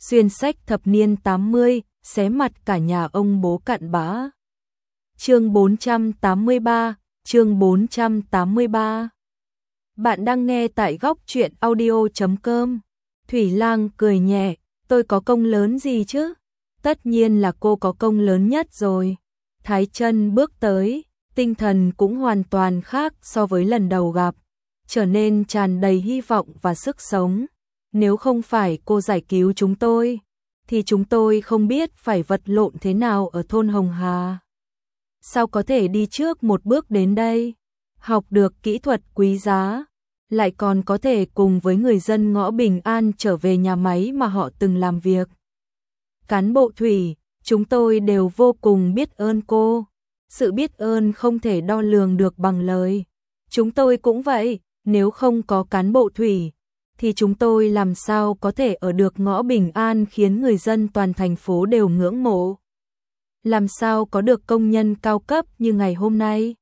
xuyên sách thập niên 80, xé mặt cả nhà ông bố cặn bã. Chương 483, chương 483. Bạn đang nghe tại góc truyện audio.com. Thủy Lang cười nhẹ, tôi có công lớn gì chứ? Tất nhiên là cô có công lớn nhất rồi. Thái Chân bước tới, tinh thần cũng hoàn toàn khác so với lần đầu gặp, trở nên tràn đầy hy vọng và sức sống. Nếu không phải cô giải cứu chúng tôi, thì chúng tôi không biết phải vật lộn thế nào ở thôn Hồng Hà. Sao có thể đi trước một bước đến đây, học được kỹ thuật quý giá, lại còn có thể cùng với người dân ngõ Bình An trở về nhà máy mà họ từng làm việc. Cán bộ Thủy, chúng tôi đều vô cùng biết ơn cô. Sự biết ơn không thể đo lường được bằng lời. Chúng tôi cũng vậy, nếu không có cán bộ Thủy, thì chúng tôi làm sao có thể ở được ngõ Bình An khiến người dân toàn thành phố đều ngưỡng mộ. Làm sao có được công nhân cao cấp như ngày hôm nay.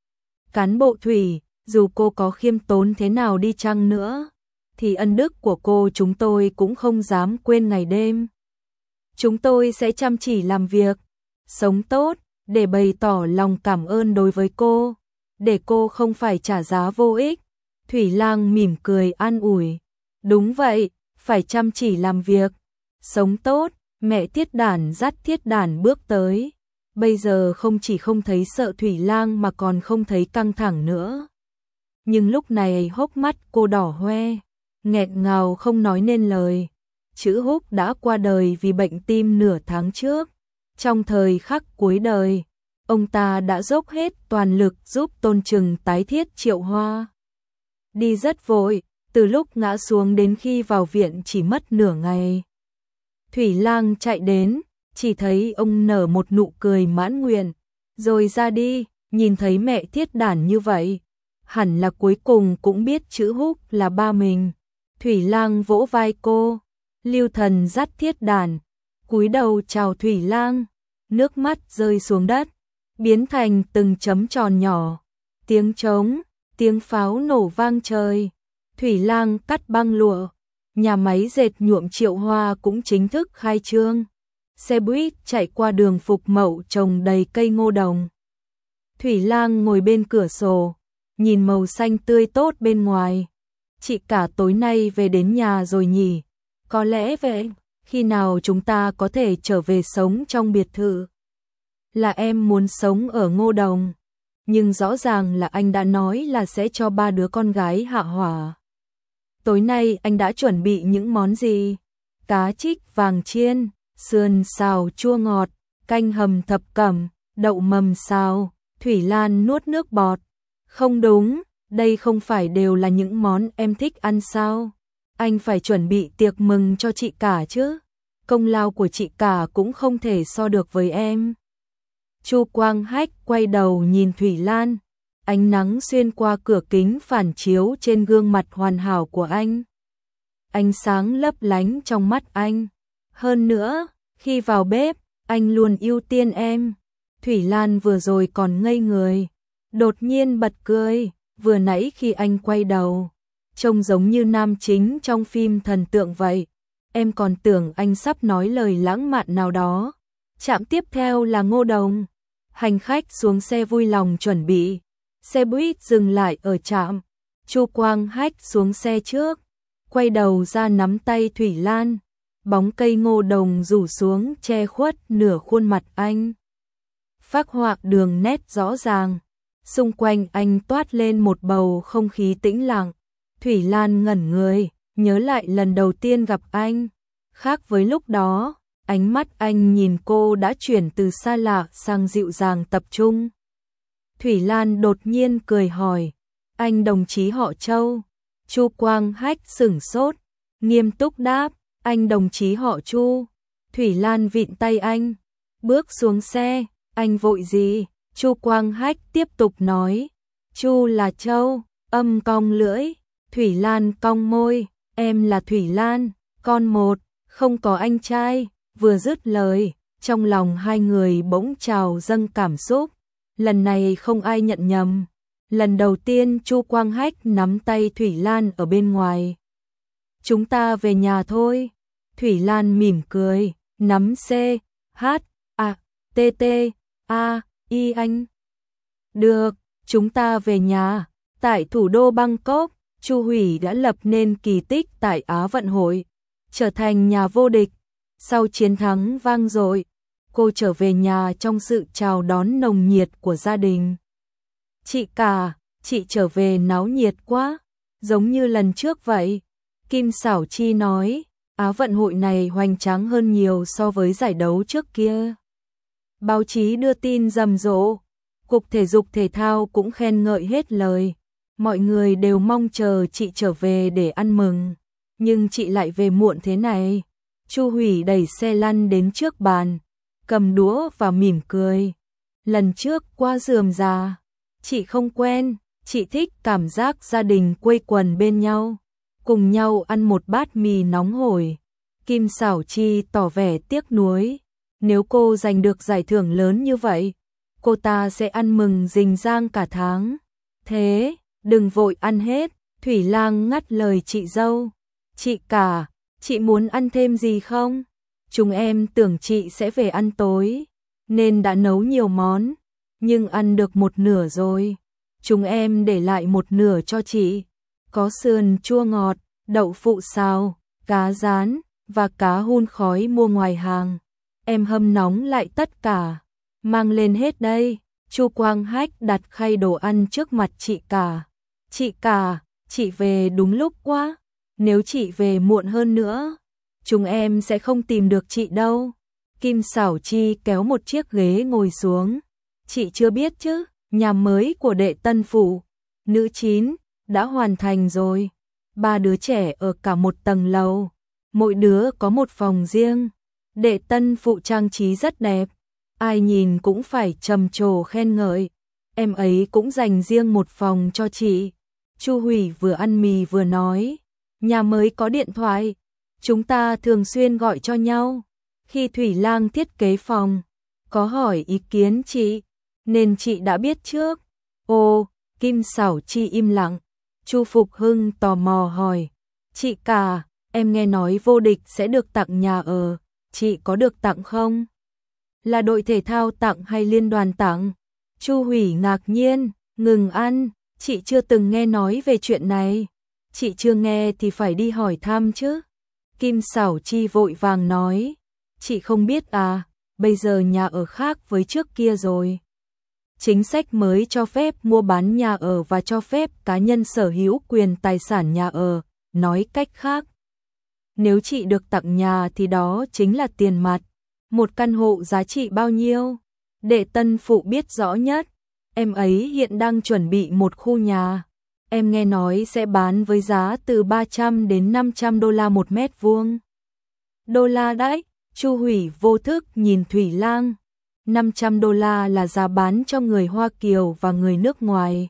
Cán bộ Thủy, dù cô có khiêm tốn thế nào đi chăng nữa, thì ân đức của cô chúng tôi cũng không dám quên ngày đêm. Chúng tôi sẽ chăm chỉ làm việc, sống tốt, để bày tỏ lòng cảm ơn đối với cô, để cô không phải trả giá vô ích. Thủy Lang mỉm cười an ủi. Đúng vậy, phải chăm chỉ làm việc, sống tốt. Mẹ Thiết Đản dắt Thiết Đản bước tới. Bây giờ không chỉ không thấy sợ Thủy Lang mà còn không thấy căng thẳng nữa. Nhưng lúc này hốc mắt cô đỏ hoe, nghẹn ngào không nói nên lời. Chữ Húc đã qua đời vì bệnh tim nửa tháng trước. Trong thời khắc cuối đời, ông ta đã dốc hết toàn lực giúp Tôn Trừng tái thiết Triệu Hoa. Đi rất vội, từ lúc ngã xuống đến khi vào viện chỉ mất nửa ngày. Thủy Lang chạy đến, chỉ thấy ông nở một nụ cười mãn nguyện, rồi ra đi. Nhìn thấy mẹ Thiết Đản như vậy, hẳn là cuối cùng cũng biết chữ Húc là ba mình. Thủy Lang vỗ vai cô, Lưu Thần dắt Thiết Đản, cúi đầu chào Thủy Lang, nước mắt rơi xuống đất, biến thành từng chấm tròn nhỏ. Tiếng trống, tiếng pháo nổ vang trời. Thủy Lang cắt băng lụa, nhà máy dệt nhuộm Triệu Hoa cũng chính thức khai trương. Xe buýt chạy qua đường Phục Mậu trồng đầy cây ngô đồng. Thủy Lang ngồi bên cửa sổ, nhìn màu xanh tươi tốt bên ngoài. Chị cả tối nay về đến nhà rồi nhỉ? Có lẽ vậy, khi nào chúng ta có thể trở về sống trong biệt thự? Là em muốn sống ở Ngô Đồng, nhưng rõ ràng là anh đã nói là sẽ cho ba đứa con gái hạ hỏa. Tối nay anh đã chuẩn bị những món gì? Cá trích vàng chiên, sườn xào chua ngọt, canh hầm thập cẩm, đậu mầm xào. Thủy Lan nuốt nước bọt. Không đúng, đây không phải đều là những món em thích ăn sao? Anh phải chuẩn bị tiệc mừng cho chị cả chứ. Công lao của chị cả cũng không thể so được với em. Chu Quang Hách quay đầu nhìn Thủy Lan. Ánh nắng xuyên qua cửa kính phản chiếu trên gương mặt hoàn hảo của anh. Ánh sáng lấp lánh trong mắt anh. Hơn nữa, khi vào bếp, anh luôn ưu tiên em. Thủy Lan vừa rồi còn ngây người, đột nhiên bật cười. Vừa nãy khi anh quay đầu, trông giống như nam chính trong phim thần tượng vậy. Em còn tưởng anh sắp nói lời lãng mạn nào đó. Trạm tiếp theo là Ngô Đồng. Hành khách xuống xe vui lòng chuẩn bị. Xe buýt dừng lại ở trạm. Chu Quang Hách xuống xe trước, quay đầu ra nắm tay Thủy Lan. Bóng cây ngô đồng rủ xuống che khuất nửa khuôn mặt anh, phác họa đường nét rõ ràng. Xung quanh anh toát lên một bầu không khí tĩnh lặng. Thủy Lan ngẩn người, nhớ lại lần đầu tiên gặp anh. Khác với lúc đó, ánh mắt anh nhìn cô đã chuyển từ xa lạ sang dịu dàng tập trung. Thủy Lan đột nhiên cười hỏi, anh đồng chí họ Châu? Chu Quang Hách sửng sốt, nghiêm túc đáp, anh đồng chí họ Chu. Thủy Lan vịn tay anh, bước xuống xe. Anh vội gì? Chu Quang Hách tiếp tục nói, Chu là Châu. Âm cong lưỡi. Thủy Lan cong môi, em là Thủy Lan, con một, không có anh trai. Vừa dứt lời, trong lòng hai người bỗng trào dâng cảm xúc. Lần này không ai nhận nhầm. Lần đầu tiên Chu Quang Hách nắm tay Thủy Lan ở bên ngoài. Chúng ta về nhà thôi. Thủy Lan mỉm cười, nắm C, H, A, T, T, A, I anh. Được, chúng ta về nhà. Tại thủ đô Bangkok, Chu Hủy đã lập nên kỳ tích tại Á vận hội, trở thành nhà vô địch. Sau chiến thắng vang dội, cô trở về nhà trong sự chào đón nồng nhiệt của gia đình. Chị cả, chị trở về náo nhiệt quá, giống như lần trước vậy. Kim Xảo Chi nói, Á vận hội này hoành tráng hơn nhiều so với giải đấu trước kia. Báo chí đưa tin rầm rộ, Cục Thể dục Thể thao cũng khen ngợi hết lời. Mọi người đều mong chờ chị trở về để ăn mừng, nhưng chị lại về muộn thế này. Chu Hủy đẩy xe lăn đến trước bàn, cầm đũa và mỉm cười. Lần trước qua rườm rà, chị không quen, chị thích cảm giác gia đình quây quần bên nhau, cùng nhau ăn một bát mì nóng hổi. Kim Xảo Chi tỏ vẻ tiếc nuối, nếu cô giành được giải thưởng lớn như vậy, cô ta sẽ ăn mừng rình rang cả tháng. Thế, đừng vội ăn hết, Thủy Lang ngắt lời chị dâu. Chị cả, chị muốn ăn thêm gì không? Chúng em tưởng chị sẽ về ăn tối, nên đã nấu nhiều món, nhưng ăn được một nửa rồi. Chúng em để lại một nửa cho chị. Có sườn chua ngọt, đậu phụ xào, cá rán và cá hun khói mua ngoài hàng. Em hâm nóng lại tất cả, mang lên hết đây. Chu Quang Hách đặt khay đồ ăn trước mặt chị cả. Chị cả, chị về đúng lúc quá. Nếu chị về muộn hơn nữa, chúng em sẽ không tìm được chị đâu. Kim Xảo Chi kéo một chiếc ghế ngồi xuống. Chị chưa biết chứ, nhà mới của đệ Tân Phủ, nữ 9, đã hoàn thành rồi. 3 đứa trẻ ở cả một tầng lầu, mỗi đứa có một phòng riêng. Đệ Tân Phụ trang trí rất đẹp, ai nhìn cũng phải trầm trồ khen ngợi. Em ấy cũng dành riêng một phòng cho chị. Chu Hủy vừa ăn mì vừa nói, nhà mới có điện thoại, chúng ta thường xuyên gọi cho nhau. Khi Thủy Lang thiết kế phòng, có hỏi ý kiến chị, nên chị đã biết trước. Ồ, Kim Xảo Chi im lặng. Chu Phục Hưng tò mò hỏi, chị cả, em nghe nói vô địch sẽ được tặng nhà ở, chị có được tặng không? Là đội thể thao tặng hay liên đoàn tặng? Chu Hủy ngạc nhiên, ngừng ăn, chị chưa từng nghe nói về chuyện này. Chị chưa nghe thì phải đi hỏi thăm chứ. Kim Xảo Chi vội vàng nói, chị không biết à, bây giờ nhà ở khác với trước kia rồi. Chính sách mới cho phép mua bán nhà ở và cho phép cá nhân sở hữu quyền tài sản nhà ở, nói cách khác. Nếu chị được tặng nhà thì đó chính là tiền mặt. Một căn hộ giá trị bao nhiêu? Đệ Tân Phụ biết rõ nhất. Em ấy hiện đang chuẩn bị một khu nhà. Em nghe nói sẽ bán với giá từ 300 đến 500 đô la một mét vuông. Đô la đấy, Chu Hủy vô thức nhìn Thủy Lang. 500 đô la là giá bán cho người Hoa Kiều và người nước ngoài.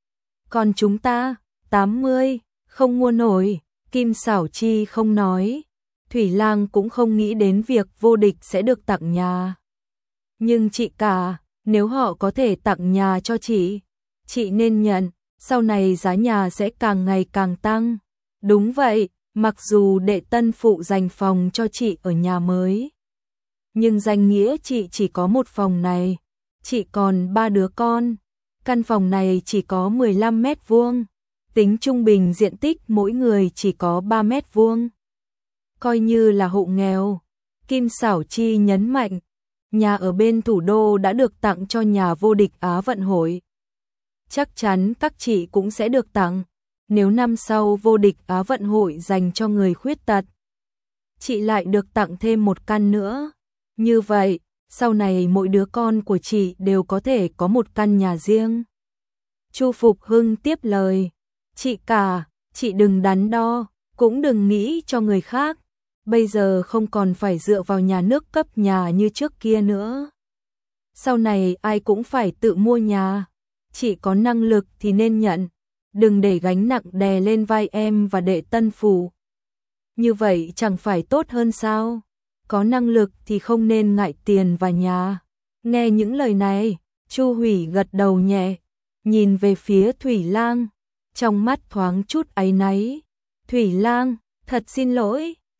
Còn chúng ta, 80, không mua nổi. Kim Xảo Chi không nói. Thủy Lang cũng không nghĩ đến việc vô địch sẽ được tặng nhà. Nhưng chị cả, nếu họ có thể tặng nhà cho chị nên nhận, sau này giá nhà sẽ càng ngày càng tăng. Đúng vậy, mặc dù đệ Tân Phụ dành phòng cho chị ở nhà mới, nhưng danh nghĩa chị chỉ có một phòng này, chị còn 3 đứa con. Căn phòng này chỉ có 15 mét vuông, tính trung bình diện tích mỗi người chỉ có 3 mét vuông. Coi như là hộ nghèo. Kim Xảo Chi nhấn mạnh, nhà ở bên thủ đô đã được tặng cho nhà vô địch Á vận hội. Chắc chắn các chị cũng sẽ được tặng, nếu năm sau vô địch Á vận hội dành cho người khuyết tật. Chị lại được tặng thêm một căn nữa. Như vậy, sau này mỗi đứa con của chị đều có thể có một căn nhà riêng. Chu Phục Hưng tiếp lời, chị cả, chị đừng đắn đo, cũng đừng nghĩ cho người khác. Bây giờ không còn phải dựa vào nhà nước cấp nhà như trước kia nữa. Sau này ai cũng phải tự mua nhà. Chị có năng lực thì nên nhận, đừng để gánh nặng đè lên vai em và đệ Tân Phủ. Như vậy chẳng phải tốt hơn sao? Có năng lực thì không nên ngại tiền và nhà. Nghe những lời này, Chu Hủy gật đầu nhẹ, nhìn về phía Thủy Lang, trong mắt thoáng chút áy náy. Thủy Lang, thật xin lỗi,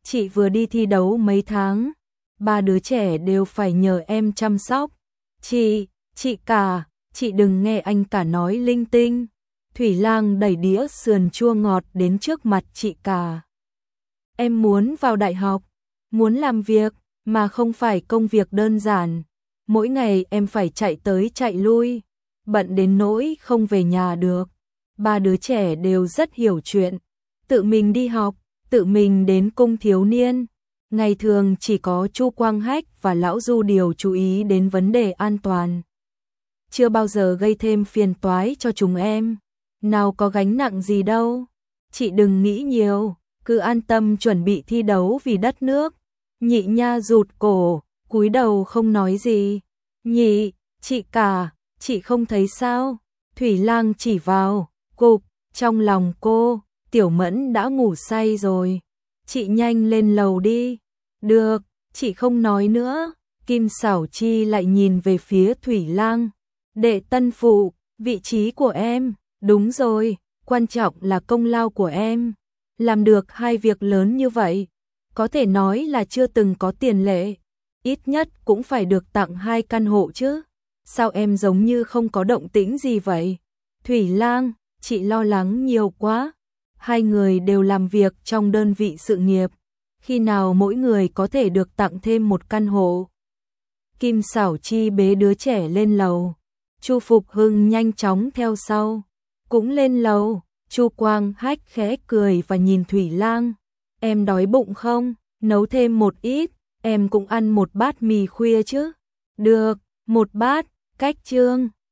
chị vừa đi thi đấu mấy tháng, ba đứa trẻ đều phải nhờ em chăm sóc. Chị cả, chị đừng nghe anh cả nói linh tinh. Thủy Lang đẩy đĩa sườn chua ngọt đến trước mặt chị cả. Em muốn vào đại học, muốn làm việc, mà không phải công việc đơn giản. Mỗi ngày em phải chạy tới chạy lui, bận đến nỗi không về nhà được. Ba đứa trẻ đều rất hiểu chuyện, tự mình đi học, tự mình đến cung thiếu niên. Ngày thường chỉ có Chu Quang Hách và Lão Du Điều chú ý đến vấn đề an toàn. Chưa bao giờ gây thêm phiền toái cho chúng em. Nào có gánh nặng gì đâu. Chị đừng nghĩ nhiều, cứ an tâm chuẩn bị thi đấu vì đất nước. Nhị Nha rụt cổ, cúi đầu không nói gì. Chị cả, chị không thấy sao? Thủy Lang chỉ vào cục trong lòng cô. Tiểu Mẫn đã ngủ say rồi. Chị nhanh lên lầu đi. Được, chị không nói nữa. Kim Xảo Chi lại nhìn về phía Thủy Lang. Đệ tân phụ, vị trí của em. Đúng rồi, quan trọng là công lao của em. Làm được hai việc lớn như vậy, có thể nói là chưa từng có tiền lệ. Ít nhất cũng phải được tặng 2 căn hộ chứ. Sao em giống như không có động tĩnh gì vậy? Thủy Lang, chị lo lắng nhiều quá. Hai người đều làm việc trong đơn vị sự nghiệp. Khi nào mỗi người có thể được tặng thêm 1 căn hộ? Kim Xảo Chi bế đứa trẻ lên lầu. Chu Phục Hưng nhanh chóng theo sau. Cũng lên lầu. Chu Quang Hách khẽ cười và nhìn Thủy Lang. Em đói bụng không? Nấu thêm một ít. Em cũng ăn 1 bát mì khuya chứ? Được, 1 bát. Cách chương